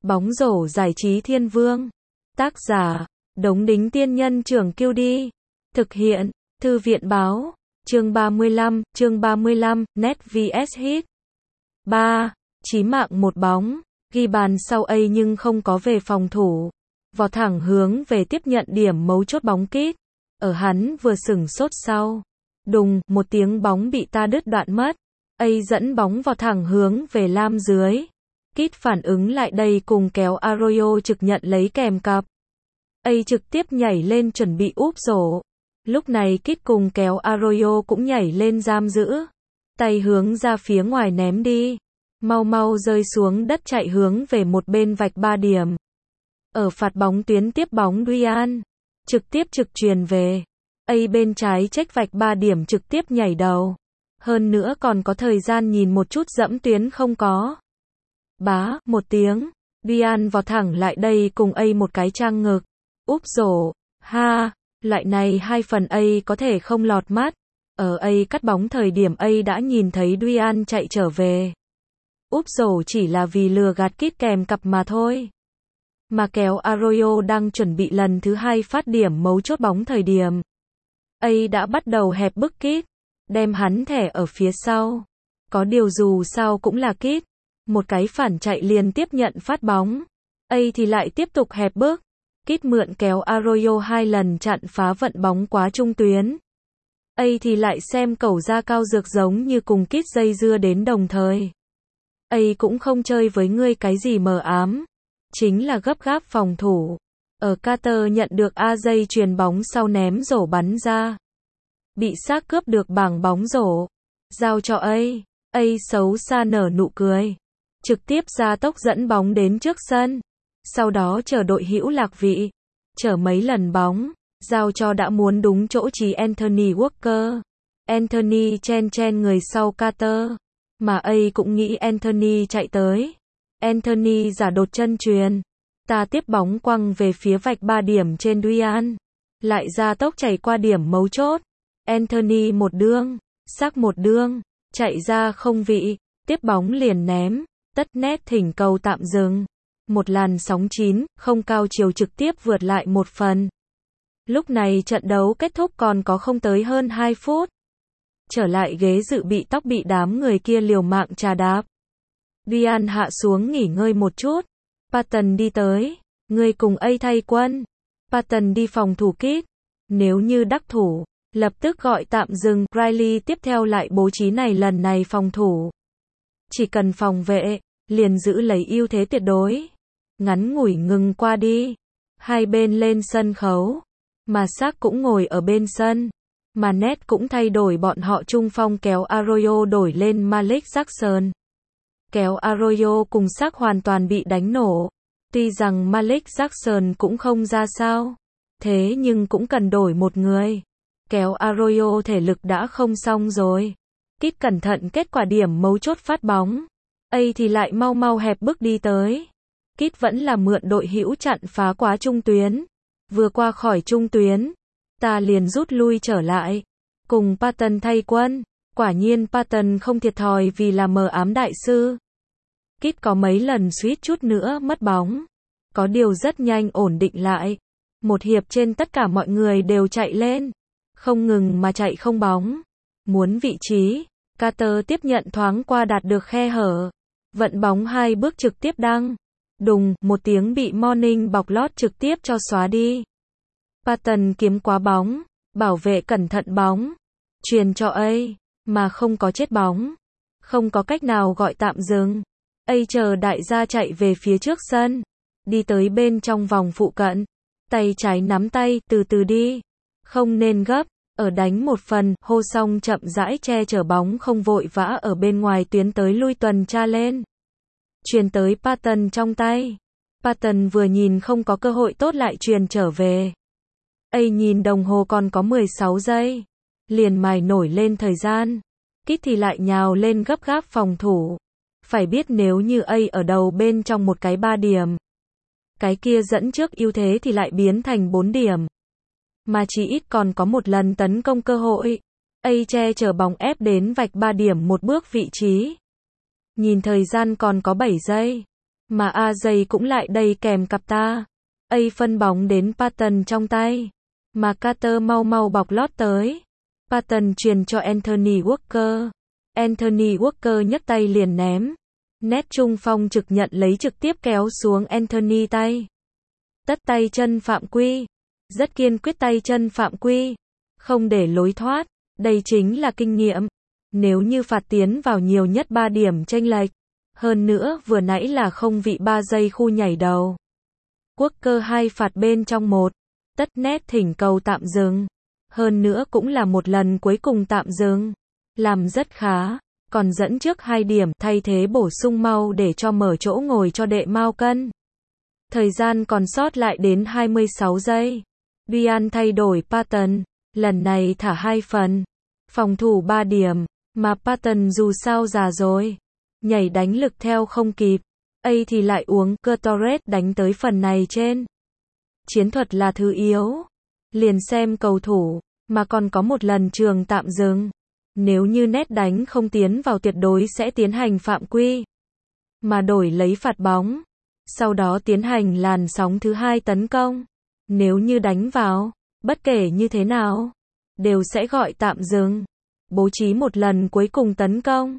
Bóng rổ giải trí thiên vương. Tác giả, Đống Đính Tiên Nhân Trưởng Kiêu Đi. Thực hiện, Thư viện Báo. Chương 35, Net vs Hit. 3. Chí mạng một bóng. Ghi bàn sau A nhưng không có về phòng thủ. Vọt thẳng hướng về tiếp nhận điểm mấu chốt bóng Kit. Ở hắn vừa sửng sốt sau. Đùng, một tiếng bóng bị ta đứt đoạn mất. A dẫn bóng vào thẳng hướng về lam dưới. Kit phản ứng lại đây cùng kéo Arroyo trực nhận lấy kèm cặp. A trực tiếp nhảy lên chuẩn bị úp rổ. Lúc này Kit cùng kéo Arroyo cũng nhảy lên giam giữ. Tay hướng ra phía ngoài ném đi. Mau mau rơi xuống đất chạy hướng về một bên vạch 3 điểm. Ở phạt bóng tuyến tiếp bóng Duyan. Trực tiếp trực truyền về. A bên trái check vạch 3 điểm trực tiếp nhảy đầu. Hơn nữa còn có thời gian nhìn một chút dẫm tuyến không có. Bá, một tiếng. Duyan vọt thẳng lại đây cùng A một cái trang ngực. Úp rổ. Ha, loại này hai phần A có thể không lọt mắt. Ở A cắt bóng thời điểm A đã nhìn thấy Duyan chạy trở về. Úp rổ chỉ là vì lừa gạt Kit kèm cặp mà thôi. Mà kéo Arroyo đang chuẩn bị lần thứ 2 phát điểm mấu chốt bóng thời điểm. A đã bắt đầu hẹp bức Kit. Đem hắn thẻ ở phía sau. Có điều dù sao cũng là Kit. Một cái phản chạy liền tiếp nhận phát bóng. A thì lại tiếp tục hẹp bức. Kit mượn kéo Arroyo 2 lần chặn phá vận bóng quá trung tuyến. A thì lại xem cẩu ra cao dược giống như cùng Kit dây dưa đến đồng thời. A cũng không chơi với ngươi cái gì mờ ám. Chính là gấp gáp phòng thủ. Ở Carter nhận được A dây truyền bóng sau ném rổ bắn ra. Bị xác cướp được bảng bóng rổ. Giao cho A. A xấu xa nở nụ cười. Trực tiếp ra tốc dẫn bóng đến trước sân. Sau đó chờ đội hữu lạc vị. Chở mấy lần bóng. Giao cho đã muốn đúng chỗ trí Anthony Walker. Anthony chen người sau Carter. Mà A cũng nghĩ Anthony chạy tới. Anthony giả đột chân truyền. Ta tiếp bóng quăng về phía vạch 3 điểm trên Duyan. Lại ra tốc chạy qua điểm mấu chốt. Anthony một đương. Xác một đương. Chạy ra không vị. Tiếp bóng liền ném. Tất nét thỉnh cầu tạm dừng. Một làn sóng 9, không cao chiều trực tiếp vượt lại một phần. Lúc này trận đấu kết thúc còn có không tới hơn 2 phút. Trở lại ghế dự bị tóc bị đám người kia liều mạng trà đạp. Duyan hạ xuống nghỉ ngơi một chút. Patton đi tới. Người cùng A thay quân. Patton đi phòng thủ Kit. Nếu như đắc thủ, lập tức gọi tạm dừng. Riley tiếp theo lại bố trí này lần này phòng thủ. Chỉ cần phòng vệ, liền giữ lấy ưu thế tuyệt đối. Ngắn ngủi ngừng qua đi. Hai bên lên sân khấu. Mà Xác cũng ngồi ở bên sân. Mà Ned cũng thay đổi bọn họ trung phong kéo Arroyo đổi lên Malik Jackson. Kéo Arroyo cùng Xác hoàn toàn bị đánh nổ. Tuy rằng Malik Jackson cũng không ra sao. Thế nhưng cũng cần đổi một người. Kéo Arroyo thể lực đã không xong rồi. Kit cẩn thận kết quả điểm mấu chốt phát bóng. A thì lại mau mau hẹp bước đi tới. Kit vẫn là mượn đội hữu chặn phá quá trung tuyến. Vừa qua khỏi trung tuyến. Ta liền rút lui trở lại. Cùng Patton thay quân. Quả nhiên Patton không thiệt thòi vì là mờ ám đại sư. Kit có mấy lần suýt chút nữa mất bóng. Có điều rất nhanh ổn định lại. Một hiệp trên tất cả mọi người đều chạy lên. Không ngừng mà chạy không bóng. Muốn vị trí. Carter tiếp nhận thoáng qua đạt được khe hở. Vận bóng 2 bước trực tiếp đăng. Đùng, một tiếng bị Morning bọc lót trực tiếp cho xóa đi. Patton kiếm quá bóng. Bảo vệ cẩn thận bóng. Truyền cho A. Mà không có chết bóng. Không có cách nào gọi tạm dừng. A chờ đại gia chạy về phía trước sân. Đi tới bên trong vòng phụ cận. Tay trái nắm tay, từ từ đi. Không nên gấp. Ở đánh một phần, hô xong chậm rãi che chở bóng không vội vã ở bên ngoài tuyến tới lui tuần tra lên. Truyền tới Patton trong tay. Patton vừa nhìn không có cơ hội tốt lại truyền trở về. A nhìn đồng hồ còn có 16 giây. Liền mài nổi lên thời gian. Kit thì lại nhào lên gấp gáp phòng thủ. Phải biết nếu như A ở đầu bên trong một cái 3 điểm. Cái kia dẫn trước ưu thế thì lại biến thành 4 điểm. Mà chỉ ít còn có một lần tấn công cơ hội. A che chở bóng ép đến vạch 3 điểm một bước vị trí. Nhìn thời gian còn có 7 giây. Mà AJ cũng lại đây kèm cặp ta. A phân bóng đến Patton trong tay. Mà Carter mau mau bọc lót tới. Patton truyền cho Anthony Walker. Anthony Walker nhấc tay liền ném. Nét trung phong trực nhận lấy trực tiếp kéo xuống Anthony tay. Tất tay chân phạm quy. Rất kiên quyết tay chân phạm quy. Không để lối thoát. Đây chính là kinh nghiệm. Nếu như phạt tiến vào nhiều nhất 3 điểm chênh lệch. Hơn nữa vừa nãy là không vị 3 giây khu nhảy đầu. Walker 2 phạt bên trong 1. Tất nét thỉnh cầu tạm dừng. Hơn nữa cũng là một lần cuối cùng tạm dừng. Làm rất khá. Còn dẫn trước 2 điểm thay thế bổ sung mau để cho mở chỗ ngồi cho đệ Malcolm. Thời gian còn sót lại đến 26 giây. Ryan thay đổi Patton. Lần này thả 2 phần. Phòng thủ 3 điểm. Mà Patton dù sao già rồi. Nhảy đánh lực theo không kịp. A thì lại uống Torres đánh tới phần này trên. Chiến thuật là thứ yếu. Liền xem cầu thủ. Mà còn có một lần trường tạm dừng. Nếu như nét đánh không tiến vào tuyệt đối sẽ tiến hành phạm quy. Mà đổi lấy phạt bóng. Sau đó tiến hành làn sóng thứ 2 tấn công. Nếu như đánh vào, bất kể như thế nào, đều sẽ gọi tạm dừng. Bố trí một lần cuối cùng tấn công.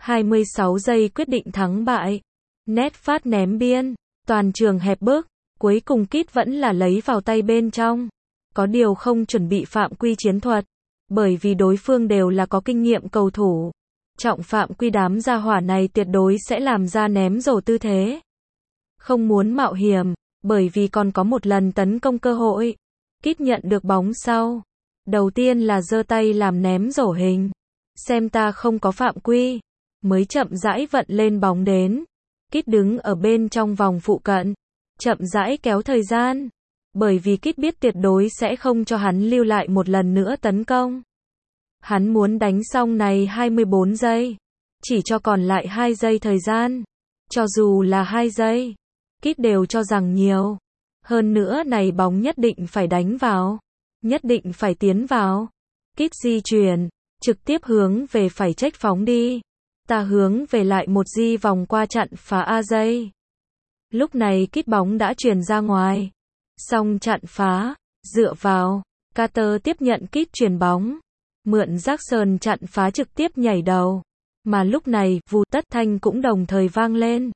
26 giây quyết định thắng bại. Nét phát ném biên. Toàn trường hẹp bước. Cuối cùng Kit vẫn là lấy vào tay bên trong. Có điều không chuẩn bị phạm quy chiến thuật. Bởi vì đối phương đều là có kinh nghiệm cầu thủ. Trọng phạm quy đám gia hỏa này tuyệt đối sẽ làm ra ném rổ tư thế. Không muốn mạo hiểm. Bởi vì còn có một lần tấn công cơ hội. Kit nhận được bóng sau. Đầu tiên là giơ tay làm ném rổ hình. Xem ta không có phạm quy. Mới chậm rãi vận lên bóng đến. Kit đứng ở bên trong vòng phụ cận. Chậm rãi kéo thời gian. Bởi vì Kit biết tuyệt đối sẽ không cho hắn lưu lại một lần nữa tấn công. Hắn muốn đánh xong này 24 giây. Chỉ cho còn lại 2 giây thời gian. Cho dù là 2 giây. Kit đều cho rằng nhiều. Hơn nữa này bóng nhất định phải đánh vào. Nhất định phải tiến vào. Kit di chuyển. Trực tiếp hướng về phải check phóng đi. Ta hướng về lại một di vòng qua chặn phá AJ. Lúc này Kit bóng đã truyền ra ngoài. Xong chặn phá. Dựa vào. Carter tiếp nhận Kit truyền bóng. Mượn Jackson chặn phá trực tiếp nhảy đầu. Mà lúc này, vù tất thanh cũng đồng thời vang lên.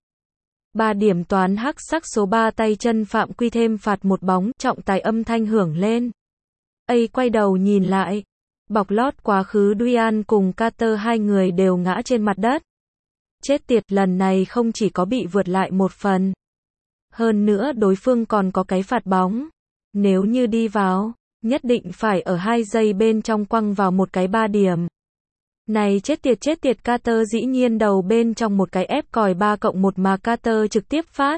3 điểm toán hắc sắc số 3 tay chân phạm quy thêm phạt một bóng, trọng tài âm thanh hưởng lên. A quay đầu nhìn lại. Bọc lót quá khứ Ryan cùng Carter hai người đều ngã trên mặt đất. Chết tiệt, lần này không chỉ có bị vượt lại một phần. Hơn nữa đối phương còn có cái phạt bóng. Nếu như đi vào, nhất định phải ở 2 giây bên trong quăng vào một cái 3 điểm. Này chết tiệt Carter dĩ nhiên đầu bên trong một cái ép còi 3+1 mà Carter trực tiếp phát.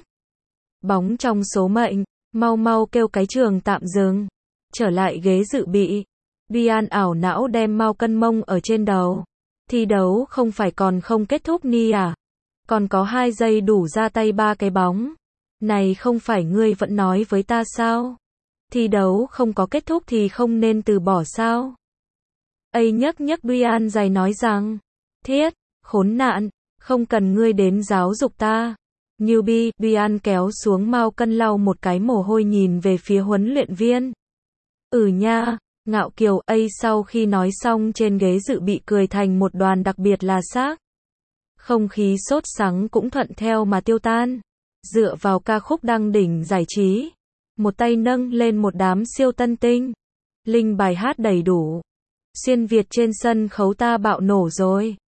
Bóng trong số mệnh, mau mau kêu cái trường tạm dừng. Trở lại ghế dự bị. Ryan ảo não đem Malcolm mông ở trên đầu. Thi đấu không phải còn không kết thúc ni à? Còn có 2 giây đủ ra tay 3 cái bóng. Này không phải ngươi vẫn nói với ta sao? Thi đấu không có kết thúc thì không nên từ bỏ sao? A nhấc Ryan giày nói rằng. Thiết, khốn nạn, không cần ngươi đến giáo dục ta. Newbie, Ryan kéo xuống Malcolm lau một cái mồ hôi nhìn về phía huấn luyện viên. Nha, ngạo kiều. A sau khi nói xong trên ghế dự bị cười thành một đoàn đặc biệt là xác. Không khí sốt sắng cũng thuận theo mà tiêu tan. Dựa vào ca khúc đăng đỉnh giải trí. Một tay nâng lên một đám siêu tân tinh. Linh bài hát đầy đủ. Xuyên Việt trên sân khấu ta bạo nổ rồi.